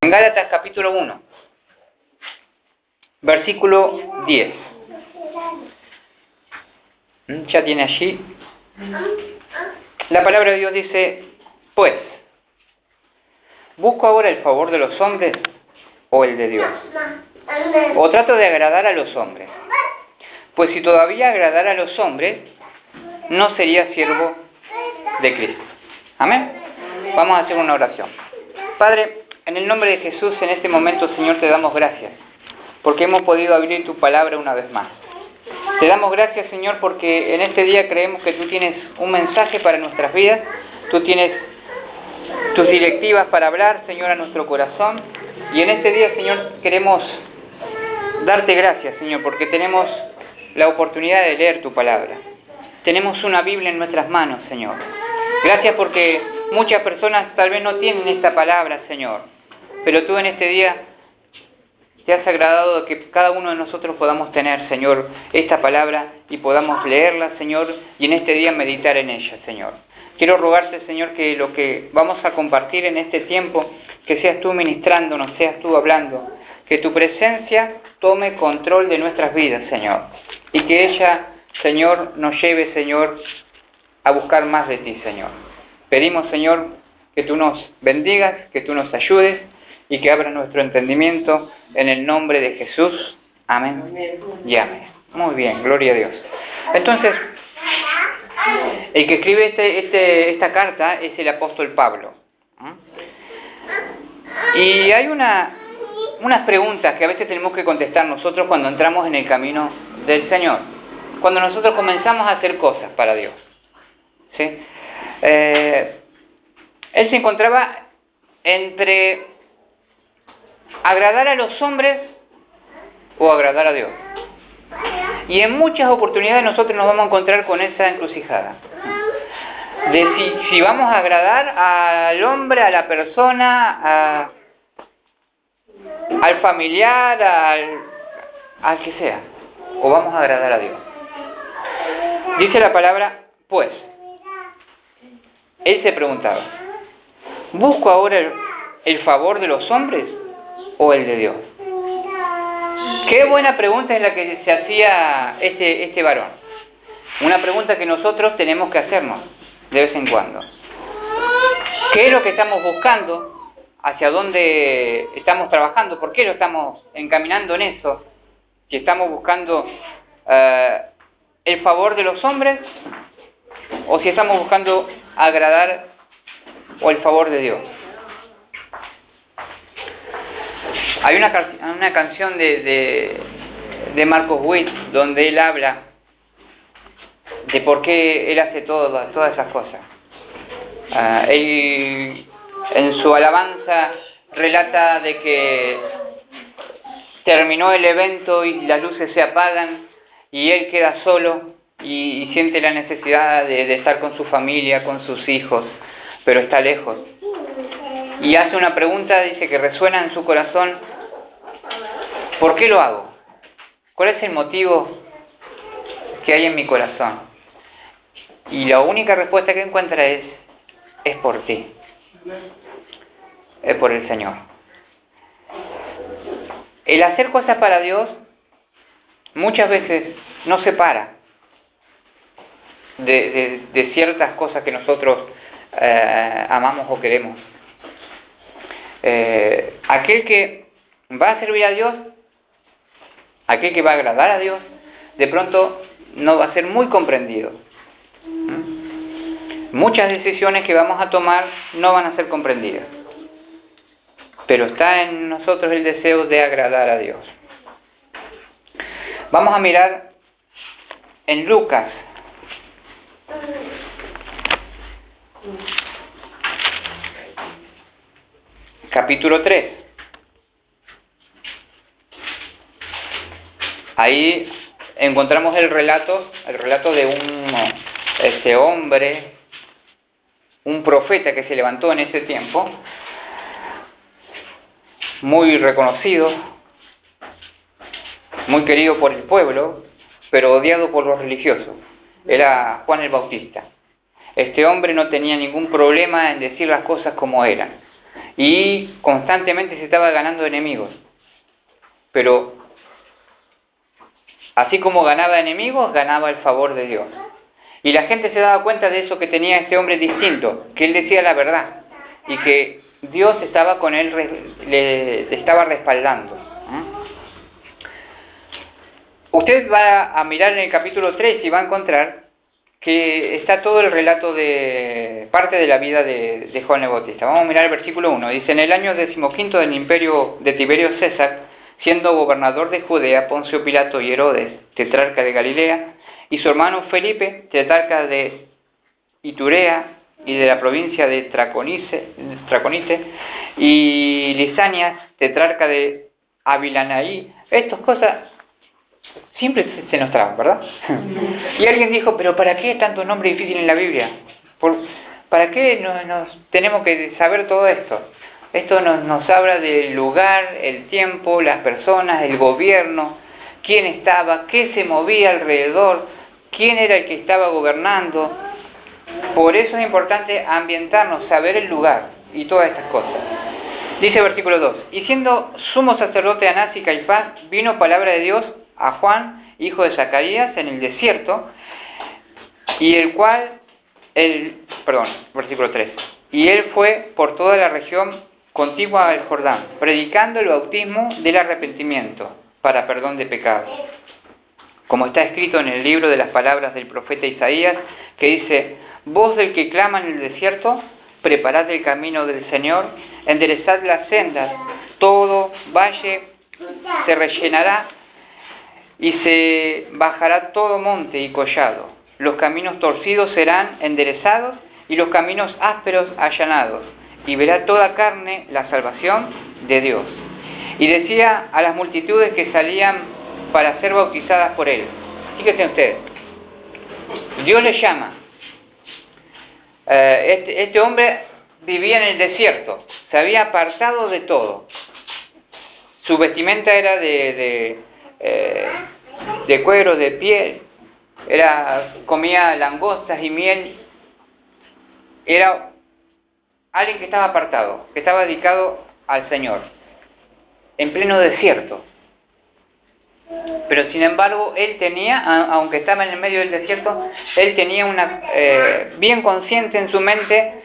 En Gálatas capítulo 1, versículo 10. Ya tiene allí. La palabra de Dios dice, pues, ¿busco ahora el favor de los hombres o el de Dios? ¿O trato de agradar a los hombres? Pues si todavía agradara a los hombres, no sería siervo de Cristo. Amén. Vamos a hacer una oración. Padre, en el nombre de Jesús, en este momento, Señor, te damos gracias, porque hemos podido abrir tu palabra una vez más. Te damos gracias, Señor, porque en este día creemos que tú tienes un mensaje para nuestras vidas, tú tienes tus directivas para hablar, Señor, a nuestro corazón, y en este día, Señor, queremos darte gracias, Señor, porque tenemos la oportunidad de leer tu palabra. Tenemos una Biblia en nuestras manos, Señor. Gracias porque muchas personas tal vez no tienen esta palabra, Señor, pero tú en este día te has agradado de que cada uno de nosotros podamos tener, Señor, esta palabra y podamos leerla, Señor, y en este día meditar en ella, Señor. Quiero rogarte, Señor, que lo que vamos a compartir en este tiempo, que seas tú ministrándonos, seas tú hablando, que tu presencia tome control de nuestras vidas, Señor, y que ella, Señor, nos lleve, Señor, a buscar más de ti, Señor. Pedimos, Señor, que tú nos bendigas, que tú nos ayudes y que abras nuestro entendimiento en el nombre de Jesús. Amén. Y amén. Muy bien, gloria a Dios. Entonces, el que escribe esta carta es el apóstol Pablo. Y hay unas preguntas que a veces tenemos que contestar nosotros cuando entramos en el camino del Señor. Cuando nosotros comenzamos a hacer cosas para Dios. ¿Sí? Él se encontraba entre agradar a los hombres o agradar a Dios. Y en muchas oportunidades nosotros nos vamos a encontrar con esa encrucijada. De si vamos a agradar al hombre, a la persona, al familiar, al que sea. O vamos a agradar a Dios. Dice la palabra, pues. Él se preguntaba, ¿busco ahora el favor de los hombres o el de Dios? Qué buena pregunta es la que se hacía este varón. Una pregunta que nosotros tenemos que hacernos de vez en cuando. ¿Qué es lo que estamos buscando? ¿Hacia dónde estamos trabajando? ¿Por qué lo estamos encaminando en eso? Si estamos buscando el favor de los hombres o si estamos buscando agradar o el favor de Dios. Hay una canción de Marcos Witt donde él habla de por qué él hace todas esas cosas. Él en su alabanza relata de que terminó el evento y las luces se apagan y él queda solo y siente la necesidad de estar con su familia, con sus hijos, pero está lejos. Y hace una pregunta, dice que resuena en su corazón, ¿por qué lo hago? ¿Cuál es el motivo que hay en mi corazón? Y la única respuesta que encuentra es por ti, es por el Señor. El hacer cosas para Dios muchas veces nos separa de ciertas cosas que nosotros amamos o queremos. Aquel que va a servir a Dios, aquel que va a agradar a Dios, de pronto no va a ser muy comprendido. Muchas decisiones que vamos a tomar no van a ser comprendidas. Pero está en nosotros el deseo de agradar a Dios. Vamos a mirar en Lucas. Capítulo 3. Ahí encontramos el relato de ese hombre, un profeta que se levantó en ese tiempo, muy reconocido, muy querido por el pueblo, pero odiado por los religiosos. Era Juan el Bautista. Este hombre no tenía ningún problema en decir las cosas como eran. y constantemente se estaba ganando enemigos. Pero así como ganaba enemigos, ganaba el favor de Dios. Y la gente se daba cuenta de eso, que tenía este hombre distinto, que él decía la verdad y que Dios estaba con él, le estaba respaldando. Usted va a mirar en el capítulo 3 y va a encontrar que está todo el relato de parte de la vida de Juan el Bautista. Vamos a mirar el versículo 1. Dice: en el año 15 del imperio de Tiberio César, siendo gobernador de Judea, Poncio Pilato y Herodes, tetrarca de Galilea, y su hermano Felipe, tetrarca de Iturea y de la provincia de Traconite, y Lisanias, tetrarca de Abilanaí. Estas cosas siempre se nos traban, ¿verdad? Y alguien dijo: pero ¿para qué tanto nombre difícil en la Biblia? ¿Para qué nos tenemos que saber todo esto? Esto nos habla del lugar, el tiempo, las personas, el gobierno, quién estaba, qué se movía alrededor, quién era el que estaba gobernando. Por eso es importante ambientarnos, saber el lugar y todas estas cosas. Dice versículo 2: y siendo sumo sacerdote Anás y Caifás, vino palabra de Dios a Juan, hijo de Zacarías, en el desierto, y versículo 3, y él fue por toda la región contigua al Jordán, predicando el bautismo del arrepentimiento para perdón de pecados. Como está escrito en el libro de las palabras del profeta Isaías, que dice: voz del que clama en el desierto, preparad el camino del Señor, enderezad las sendas, todo valle se rellenará y se bajará todo monte y collado. Los caminos torcidos serán enderezados y los caminos ásperos allanados, y verá toda carne la salvación de Dios. Y decía a las multitudes que salían para ser bautizadas por él. Fíjense ustedes, Dios le llama. Este hombre vivía en el desierto, se había apartado de todo. Su vestimenta era de cuero, de piel, comía langostas y miel. Era alguien que estaba apartado, que estaba dedicado al Señor, en pleno desierto. Pero sin embargo, él tenía, aunque estaba en el medio del desierto, él tenía bien consciente en su mente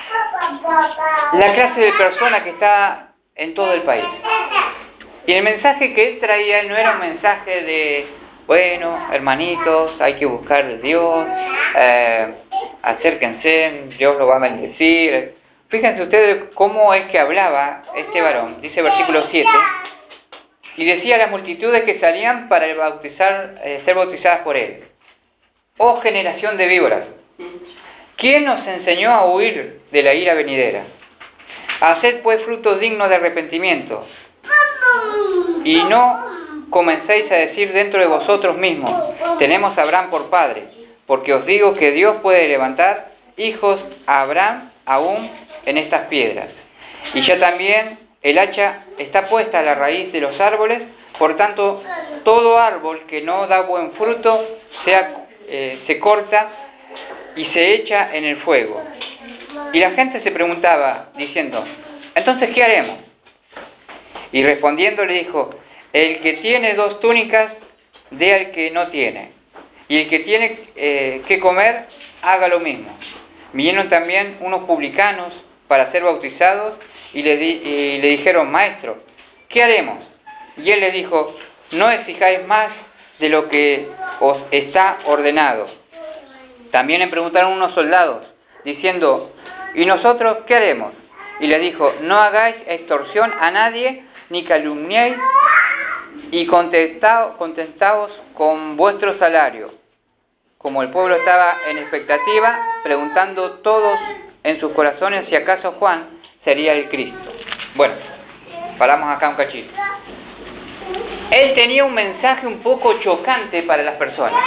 la clase de persona que está en todo el país. Y el mensaje que él traía no era un mensaje de: bueno, hermanitos, hay que buscar a Dios, acérquense, Dios lo va a bendecir. Fíjense ustedes cómo es que hablaba este varón. Dice versículo 7: y decía a las multitudes que salían para ser bautizadas por él: oh generación de víboras, ¿quién nos enseñó a huir de la ira venidera? Haced pues frutos dignos de arrepentimiento, y no comencéis a decir dentro de vosotros mismos: tenemos a Abraham por padre, porque os digo que Dios puede levantar hijos a Abraham aún en estas piedras. Y ya también el hacha está puesta a la raíz de los árboles, por tanto todo árbol que no da buen fruto se corta y se echa en el fuego. Y la gente se preguntaba, diciendo: entonces, ¿qué haremos? Y respondiendo le dijo: el que tiene 2 túnicas, dé al que no tiene, y el que tiene que comer, haga lo mismo. Vinieron también unos publicanos para ser bautizados, y le dijeron: maestro, ¿qué haremos? Y él les dijo: no exijáis más de lo que os está ordenado. También le preguntaron unos soldados, diciendo: ¿y nosotros qué haremos? Y le dijo: no hagáis extorsión a nadie, ni calumniéis, y contentaos con vuestro salario. Como el pueblo estaba en expectativa, preguntando todos en sus corazones si acaso Juan sería el Cristo. Bueno, paramos acá un cachito. Él tenía un mensaje un poco chocante para las personas,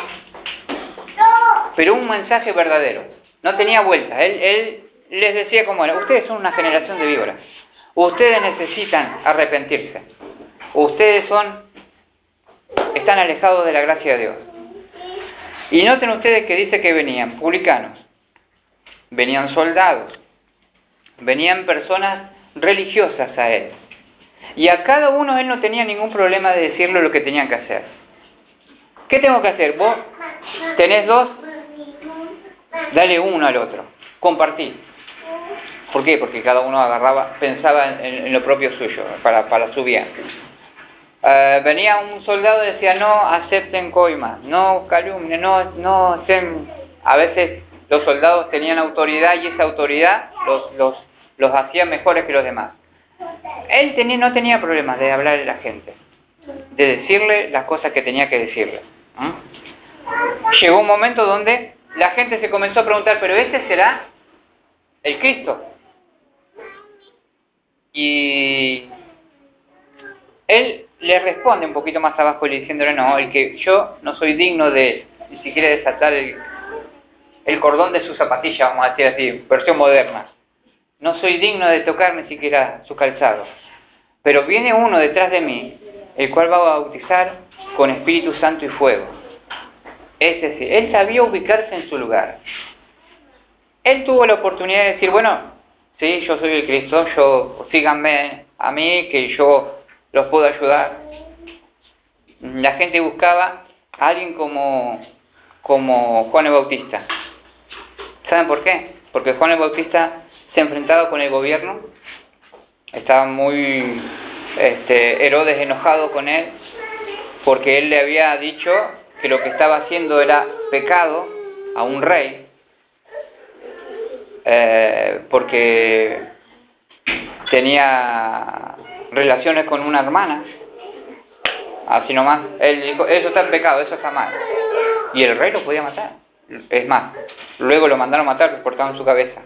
pero un mensaje verdadero. No tenía vuelta. Él les decía como era: ustedes son una generación de víboras. Ustedes necesitan arrepentirse. Ustedes están alejados de la gracia de Dios. Y noten ustedes que dice que venían publicanos, venían soldados, venían personas religiosas a él. Y a cada uno él no tenía ningún problema de decirle lo que tenían que hacer. ¿Qué tengo que hacer? Vos tenés 2, dale uno al otro. Compartí. ¿Por qué? Porque cada uno pensaba en lo propio suyo, para su bien. Venía un soldado y decía, no acepten coimas, no calumnien, no estén... A veces los soldados tenían autoridad y esa autoridad los hacía mejores que los demás. Él no tenía problemas de hablar a la gente, de decirle las cosas que tenía que decirle. Llegó un momento donde la gente se comenzó a preguntar, ¿pero ese será el Cristo? Y él le responde un poquito más abajo diciéndole, no, el que yo no soy digno de ni siquiera desatar el cordón de su zapatilla, vamos a decir así, versión moderna. No soy digno de tocar ni siquiera su calzado. Pero viene uno detrás de mí, el cual va a bautizar con Espíritu Santo y fuego. Es decir, él sabía ubicarse en su lugar. Él tuvo la oportunidad de decir, bueno, sí, yo soy el Cristo, síganme a mí, que yo los puedo ayudar. La gente buscaba a alguien como Juan el Bautista. ¿Saben por qué? Porque Juan el Bautista se enfrentaba con el gobierno, estaba muy Herodes enojado con él, porque él le había dicho que lo que estaba haciendo era pecado a un rey, porque tenía relaciones con una hermana, así nomás. Él dijo, eso está en pecado, eso está mal. Y el rey lo podía matar. Es más, luego lo mandaron a matar, cortaron su cabeza.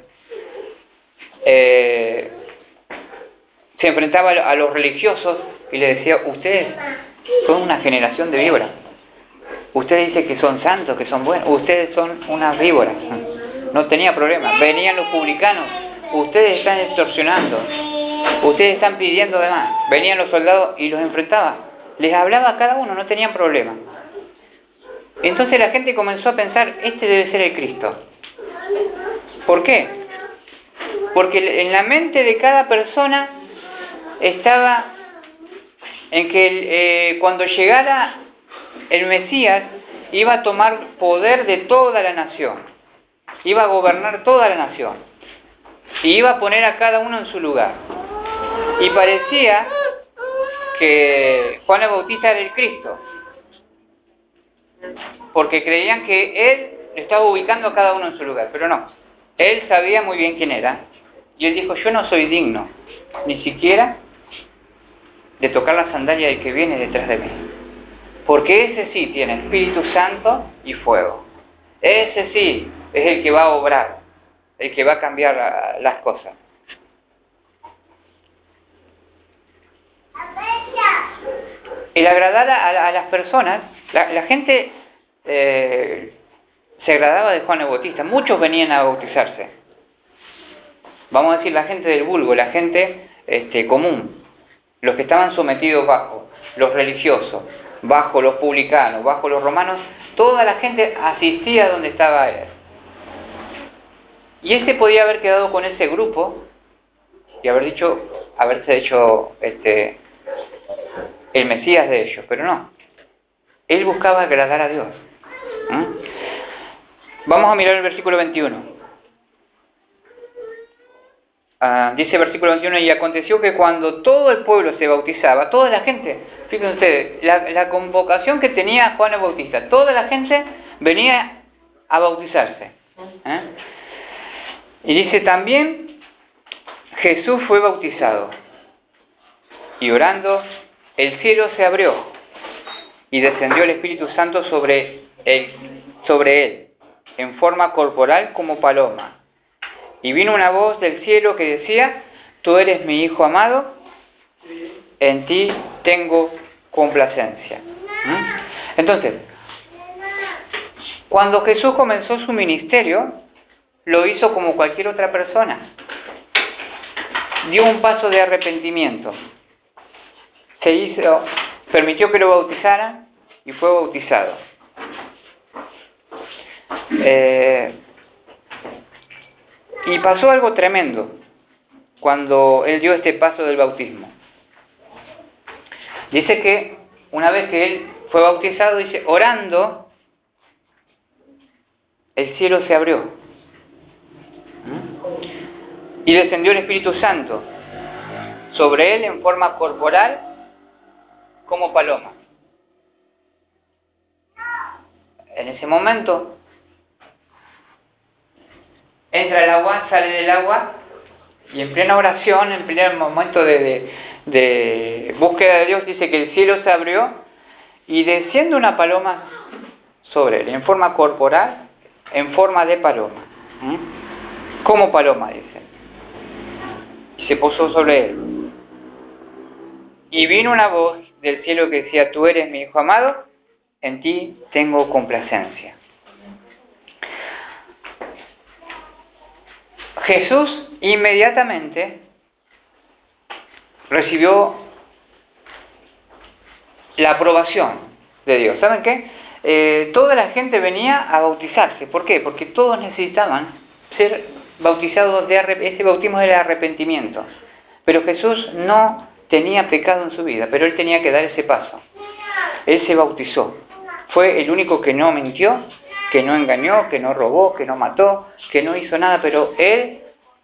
Se enfrentaba a los religiosos y le decía, ustedes son una generación de víboras. Ustedes dicen que son santos, que son buenos. Ustedes son unas víboras. No tenía problema. Venían los publicanos. Ustedes están extorsionando. Ustedes están pidiendo de más. Venían los soldados y los enfrentaba. Les hablaba a cada uno, no tenían problema. Entonces la gente comenzó a pensar, este debe ser el Cristo. ¿Por qué? Porque en la mente de cada persona estaba en que cuando llegara el Mesías iba a tomar poder de toda la nación, iba a gobernar toda la nación y iba a poner a cada uno en su lugar. Y parecía que Juan el Bautista era el Cristo, porque creían que él estaba ubicando a cada uno en su lugar, pero no. Él sabía muy bien quién era y él dijo, yo no soy digno ni siquiera de tocar la sandalia del que viene detrás de mí, porque ese sí tiene Espíritu Santo y fuego. Ese sí es el que va a obrar, el que va a cambiar las cosas. El agradar a las personas, la gente se agradaba de Juan el Bautista. Muchos venían a bautizarse. Vamos a decir la gente del vulgo, la gente común, los que estaban sometidos bajo los religiosos, bajo los publicanos, bajo los romanos. Toda la gente asistía a donde estaba él. Y ese podía haber quedado con ese grupo y haberse hecho el Mesías de ellos, pero no. Él buscaba agradar a Dios. Vamos a mirar el versículo 21. Dice el versículo 21, y aconteció que cuando todo el pueblo se bautizaba, toda la gente, fíjense ustedes, la convocación que tenía Juan el Bautista, toda la gente venía a bautizarse. Y dice también, Jesús fue bautizado, y orando, el cielo se abrió, y descendió el Espíritu Santo sobre él, en forma corporal como paloma. Y vino una voz del cielo que decía, tú eres mi Hijo amado, en ti tengo complacencia. Entonces, cuando Jesús comenzó su ministerio, lo hizo como cualquier otra persona. Dio un paso de arrepentimiento. Permitió que lo bautizaran y fue bautizado. Y pasó algo tremendo. cuando Él dio este paso del bautismo. Dice que una vez que Él fue bautizado, dice, orando, el cielo se abrió. Y descendió el Espíritu Santo sobre Él en forma corporal como paloma. En ese momento entra el agua, sale del agua, y en plena oración, en primer momento de búsqueda de Dios, dice que el cielo se abrió y desciende una paloma sobre él, en forma corporal, en forma de paloma. Como paloma, dice. Y se posó sobre él. Y vino una voz del cielo que decía, tú eres mi Hijo amado, en ti tengo complacencia. Jesús inmediatamente recibió la aprobación de Dios. ¿Saben qué? Toda la gente venía a bautizarse. ¿Por qué? Porque todos necesitaban ser bautizados ese bautismo del arrepentimiento. Pero Jesús no tenía pecado en su vida, pero Él tenía que dar ese paso. Él se bautizó. Fue el único que no mintió, que no engañó, que no robó, que no mató, que no hizo nada, pero Él,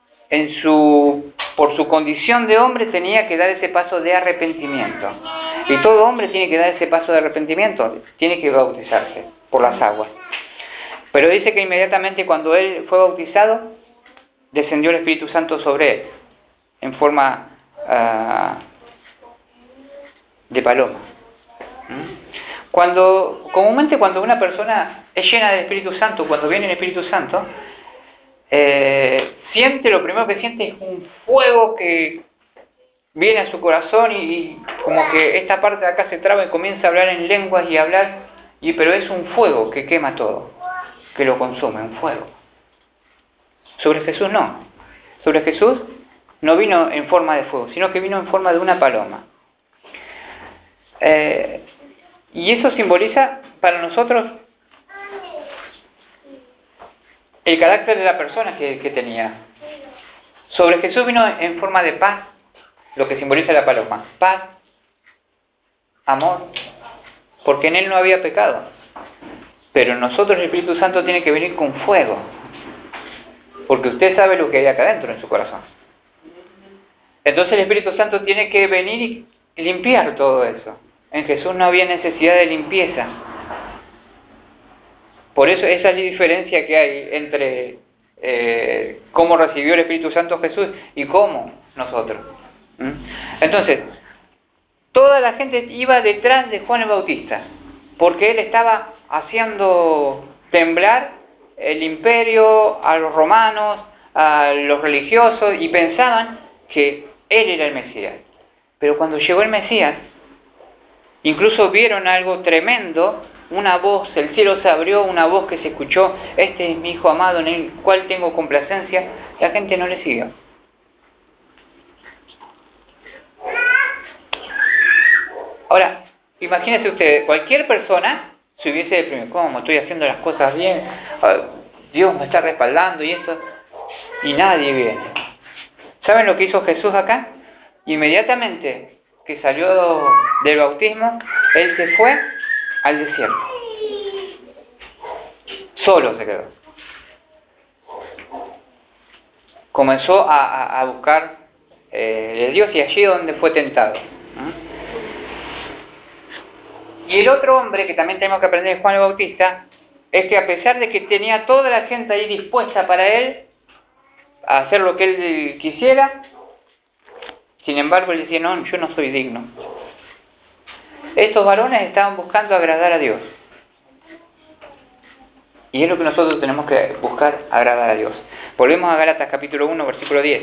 por su condición de hombre, tenía que dar ese paso de arrepentimiento. Y todo hombre tiene que dar ese paso de arrepentimiento, tiene que bautizarse por las aguas. Pero dice que inmediatamente cuando Él fue bautizado, descendió el Espíritu Santo sobre Él, en forma de paloma. Comúnmente cuando una persona es llena del Espíritu Santo, cuando viene el Espíritu Santo, lo primero que siente es un fuego que viene a su corazón y como que esta parte de acá se traba y comienza a hablar en lenguas y hablar, pero es un fuego que quema todo, que lo consume, un fuego. Sobre Jesús no. Sobre Jesús no vino en forma de fuego, sino que vino en forma de una paloma. Y eso simboliza para nosotros el carácter de la persona que tenía. Sobre Jesús vino en forma de paz, lo que simboliza la paloma. Paz, amor, porque en Él no había pecado. Pero en nosotros el Espíritu Santo tiene que venir con fuego, porque usted sabe lo que hay acá adentro en su corazón. Entonces el Espíritu Santo tiene que venir y limpiar todo eso. En Jesús no había necesidad de limpieza. Por eso esa es la diferencia que hay entre cómo recibió el Espíritu Santo Jesús y cómo nosotros. Entonces, toda la gente iba detrás de Juan el Bautista, porque él estaba haciendo temblar el imperio, a los romanos, a los religiosos, y pensaban que él era el Mesías. Pero cuando llegó el Mesías, incluso vieron algo tremendo, una voz, el cielo se abrió, una voz que se escuchó, este es mi Hijo amado en el cual tengo complacencia. La gente no le siguió. Ahora, imagínense ustedes, cualquier persona se hubiese deprimido. ¿Cómo? Estoy haciendo las cosas bien, Dios me está respaldando y esto, y nadie viene. ¿Saben lo que hizo Jesús acá? Inmediatamente que salió del bautismo, Él se fue al desierto. Solo se quedó. Comenzó a buscar de Dios, y allí donde fue tentado. Y el otro hombre que también tenemos que aprender de Juan el Bautista es que a pesar de que tenía toda la gente ahí dispuesta para él a hacer lo que él quisiera, sin embargo él decía, no, yo no soy digno. Estos varones estaban buscando agradar a Dios. Y es lo que nosotros tenemos que buscar, agradar a Dios. Volvemos a Gálatas capítulo 1, versículo 10.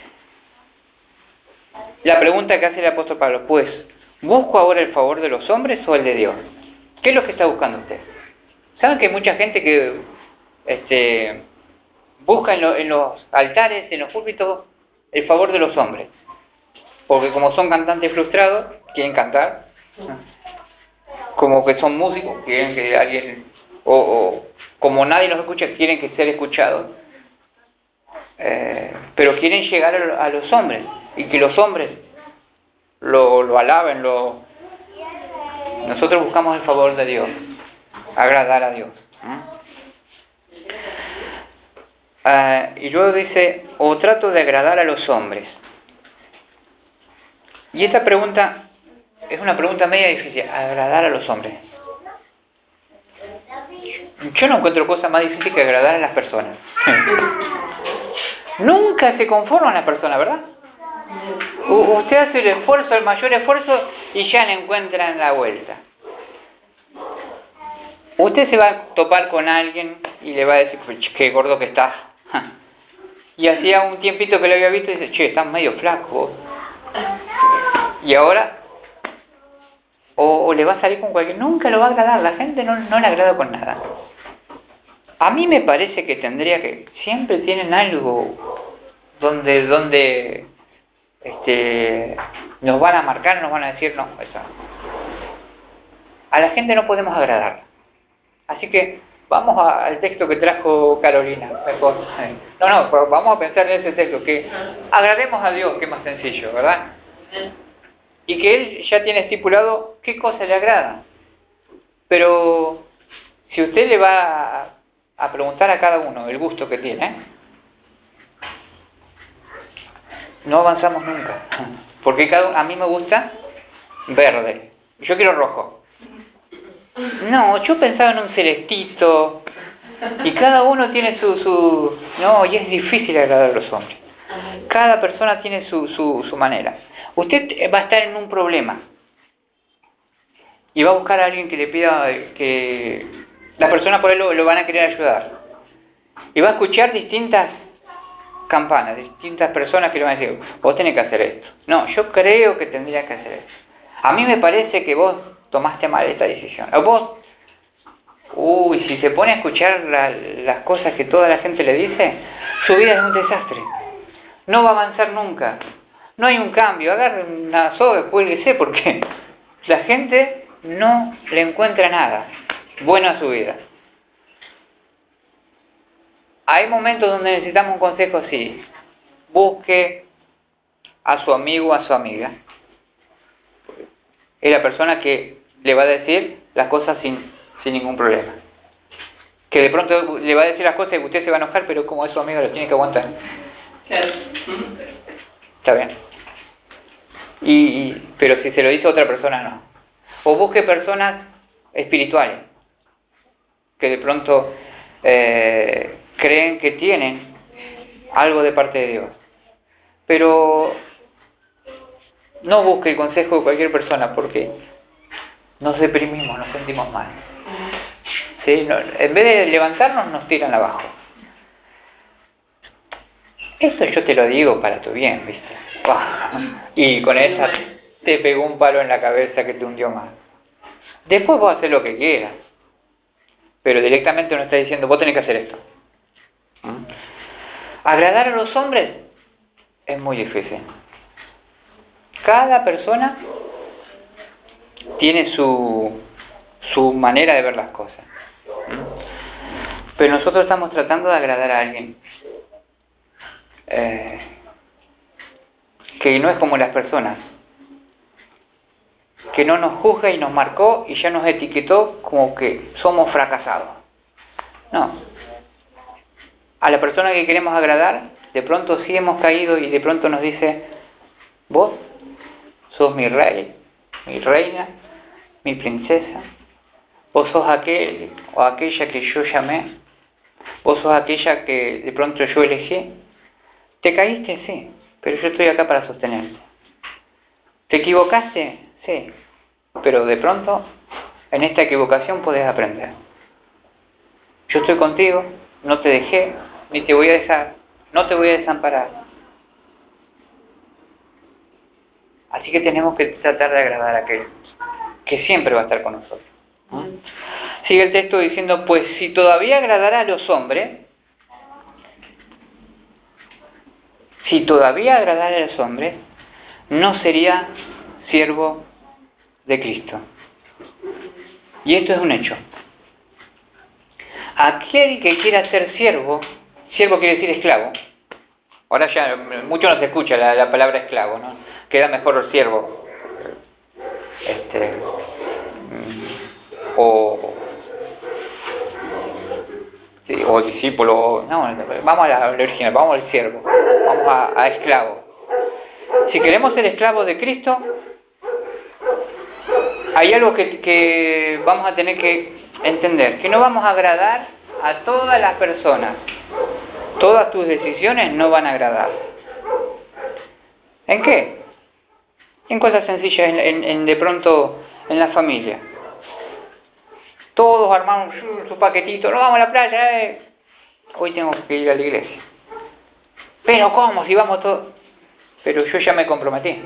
La pregunta que hace el apóstol Pablo, pues, ¿busco ahora el favor de los hombres o el de Dios? ¿Qué es lo que está buscando usted? ¿Saben que hay mucha gente que busca en los altares, en los púlpitos, el favor de los hombres? Porque como son cantantes frustrados, quieren cantar. Como que son músicos, quieren que alguien, o como nadie los escucha, quieren que ser escuchados. pero quieren llegar a los hombres y que los hombres lo alaben. Nosotros buscamos el favor de Dios, agradar a Dios. Y luego dice, o trato de agradar a los hombres. Y esta pregunta es una pregunta media difícil, agradar a los hombres. Yo no encuentro cosa más difícil que agradar a las personas. Nunca se conforman las personas, ¿verdad? Usted hace el esfuerzo, el mayor esfuerzo, y ya le encuentran la vuelta. Usted se va a topar con alguien y le va a decir, qué gordo que estás. Y hacía un tiempito que lo había visto y dice, che, estás medio flaco. Y ahora, o le va a salir con cualquier... Nunca lo va a agradar, la gente no le agrada con nada. A mí me parece que tendría que... Siempre tienen algo donde nos van a marcar, nos van a decir, no, eso. A la gente no podemos agradar. Así que vamos al texto que trajo Carolina, mejor. No, vamos a pensar en ese texto, que agrademos a Dios, que es más sencillo, ¿verdad? Y que Él ya tiene estipulado qué cosa le agrada. Pero si usted le va a preguntar a cada uno el gusto que tiene, no avanzamos nunca. Porque a mí me gusta verde, yo quiero rojo. No, yo pensaba en un celestito, y cada uno tiene su... No, y es difícil agradar a los hombres. Cada persona tiene su manera. Usted va a estar en un problema y va a buscar a alguien que le pida que... La persona por él lo van a querer ayudar. Y va a escuchar distintas campanas, distintas personas que le van a decir, vos tenés que hacer esto. No, yo creo que tendrías que hacer esto. A mí me parece que vos tomaste mal esta decisión. O vos, si se pone a escuchar las cosas que toda la gente le dice, su vida es un desastre. No va a avanzar nunca. No hay un cambio. Agarre una soga, cuélguese, porque la gente no le encuentra nada bueno a su vida. Hay momentos donde necesitamos un consejo, sí. Busque a su amigo o a su amiga. Es la persona que le va a decir las cosas sin ningún problema. Que de pronto le va a decir las cosas y usted se va a enojar, pero como es su amigo lo tiene que aguantar. Claro. Está bien. Pero si se lo dice a otra persona, no. O busque personas espirituales que de pronto creen que tienen algo de parte de Dios. Pero no busque el consejo de cualquier persona, porque nos deprimimos, nos sentimos mal. ¿Sí? En vez de levantarnos, nos tiran abajo. Esto yo te lo digo para tu bien, ¿viste? Y con esa te pegó un palo en la cabeza que te hundió más. Después vos haces lo que quieras, pero directamente uno está diciendo, vos tenés que hacer esto. Agradar a los hombres es muy difícil. Cada persona tiene su manera de ver las cosas. Pero nosotros estamos tratando de agradar a alguien que no es como las personas, que no nos juzga y nos marcó y ya nos etiquetó como que somos fracasados. No. A la persona que queremos agradar, de pronto sí hemos caído y de pronto nos dice, vos sos mi rey, mi reina, mi princesa, vos sos aquel o aquella que yo llamé, vos sos aquella que de pronto yo elegí. Te caíste, sí, pero yo estoy acá para sostenerte. ¿Te equivocaste? Sí, pero de pronto en esta equivocación podés aprender. Yo estoy contigo, no te dejé, ni te voy a dejar, no te voy a desamparar. Así que tenemos que tratar de agradar a aquel que siempre va a estar con nosotros. Sigue el texto diciendo, pues si todavía agradara a los hombres, no sería siervo de Cristo. Y esto es un hecho. Aquel que quiera ser siervo quiere decir esclavo, Ahora ya mucho no se escucha la palabra esclavo, ¿no? Queda mejor siervo. O discípulo. No, vamos a la original, vamos al siervo, vamos a esclavo. Si queremos ser esclavos de Cristo, hay algo que vamos a tener que entender, que no vamos a agradar a todas las personas. Todas tus decisiones no van a agradar. ¿En qué? En cosas sencillas, de pronto en la familia. Todos armamos su paquetito, no vamos a la playa, hoy tengo que ir a la iglesia. Pero ¿cómo? Si vamos todos. Pero yo ya me comprometí.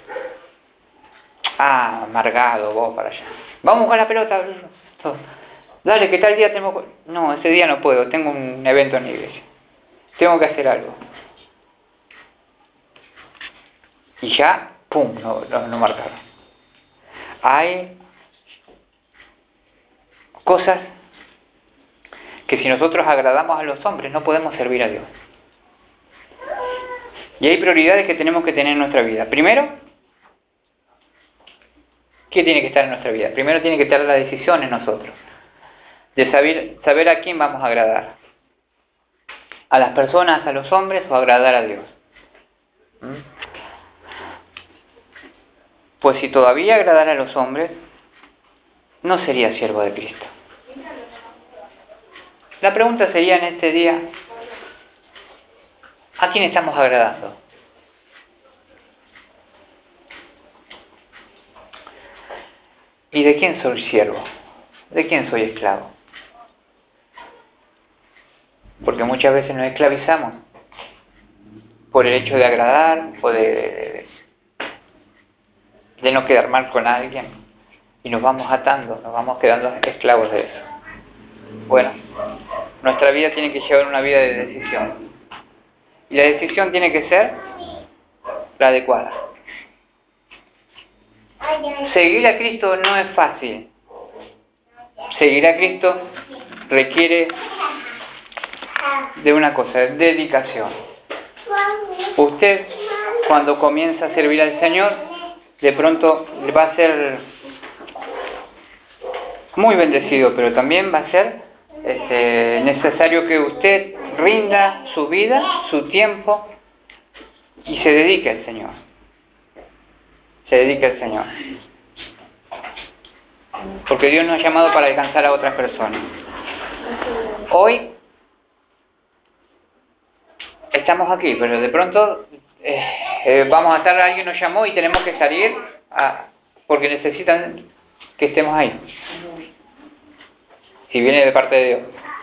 Amargado vos para allá. Vamos a jugar la pelota. Dale, que tal día tenemos... No, ese día no puedo, tengo un evento en la iglesia. Tengo que hacer algo. Y ya, ¡pum!, no marcaron. Hay cosas que si nosotros agradamos a los hombres no podemos servir a Dios. Y hay prioridades que tenemos que tener en nuestra vida. Primero, ¿qué tiene que estar en nuestra vida? Primero tiene que estar la decisión en nosotros, de saber a quién vamos a agradar. ¿A las personas, a los hombres o agradar a Dios? Pues si todavía agradara a los hombres, no sería siervo de Cristo. La pregunta sería en este día, ¿a quién estamos agradando? ¿Y de quién soy siervo? ¿De quién soy esclavo? Porque muchas veces nos esclavizamos por el hecho de agradar o de no quedar mal con alguien y nos vamos atando, nos vamos quedando esclavos de eso. Bueno, nuestra vida tiene que llevar una vida de decisión y la decisión tiene que ser la adecuada. Seguir a Cristo no es fácil. Seguir a Cristo requiere de una cosa, de dedicación. Usted, cuando comienza a servir al Señor, de pronto va a ser muy bendecido, pero también va a ser necesario que usted rinda su vida, su tiempo y se dedique al Señor. Se dedique al Señor. Porque Dios nos ha llamado para alcanzar a otras personas. Hoy estamos aquí, pero de pronto vamos a estar, alguien nos llamó y tenemos que salir porque necesitan que estemos ahí. Si viene de parte de Dios.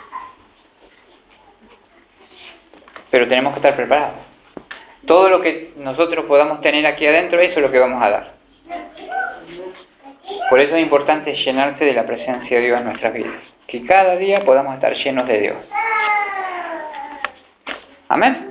Pero tenemos que estar preparados. Todo lo que nosotros podamos tener aquí adentro, eso es lo que vamos a dar. Por eso es importante llenarse de la presencia de Dios en nuestras vidas. Que cada día podamos estar llenos de Dios. Amén.